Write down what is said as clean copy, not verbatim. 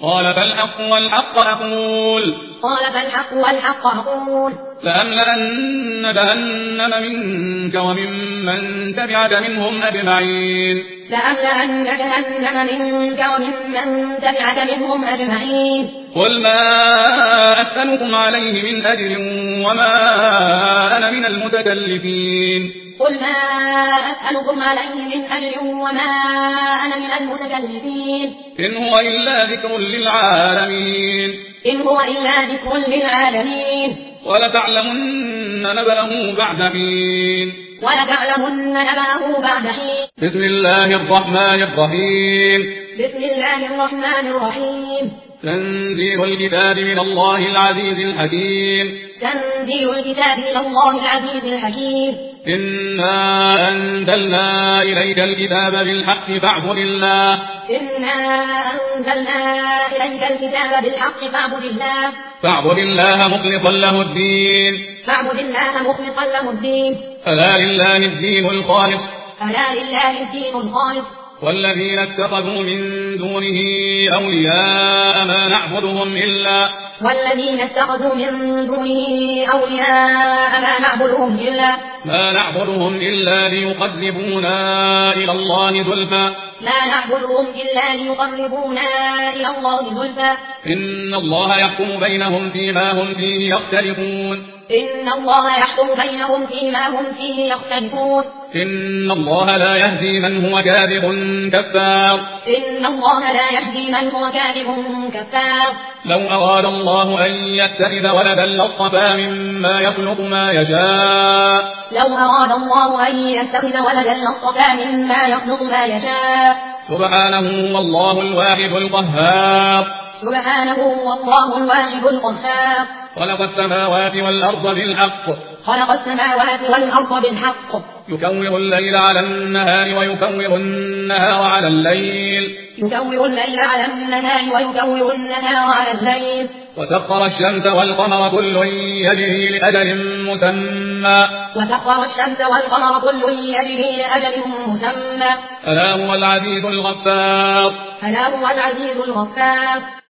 قال فالحق والحق أقول لأملأن جهنم منك وممن تبعك منهم أجمعين قل ما أسألكم عليه من أجر وما أنا من المتكلفين إن هو إلا ذكر للعالمين ولتعلمن نبأه بعد حين بسم الله الرحمن الرحيم تنزيل الكتاب من الله العزيز الحكيم إنا أنزلنا إليك الكتاب بالحق فاعبد الله مخلصا له الدين ألا لله الدين الخالص والذين اتخذوا من دونه أولياء ما نعبدهم إلا ليقربونا إلى الله زلفى إن الله يحكم بينهم فيما هم فيه يختلفون إن الله لا يهدي من هو كاذب كفار لو أراد الله أن يتخذ ولدا لاصطفى مما يخلق ما يشاء سبحانه والله الواحد القهار خلق السماوات والأرض بالحق يكور الليل على النهار ويكور النهار على الليل وسخر الشمس والقمر كل يجري لأجل مسمى ألا هو العزيز الغفار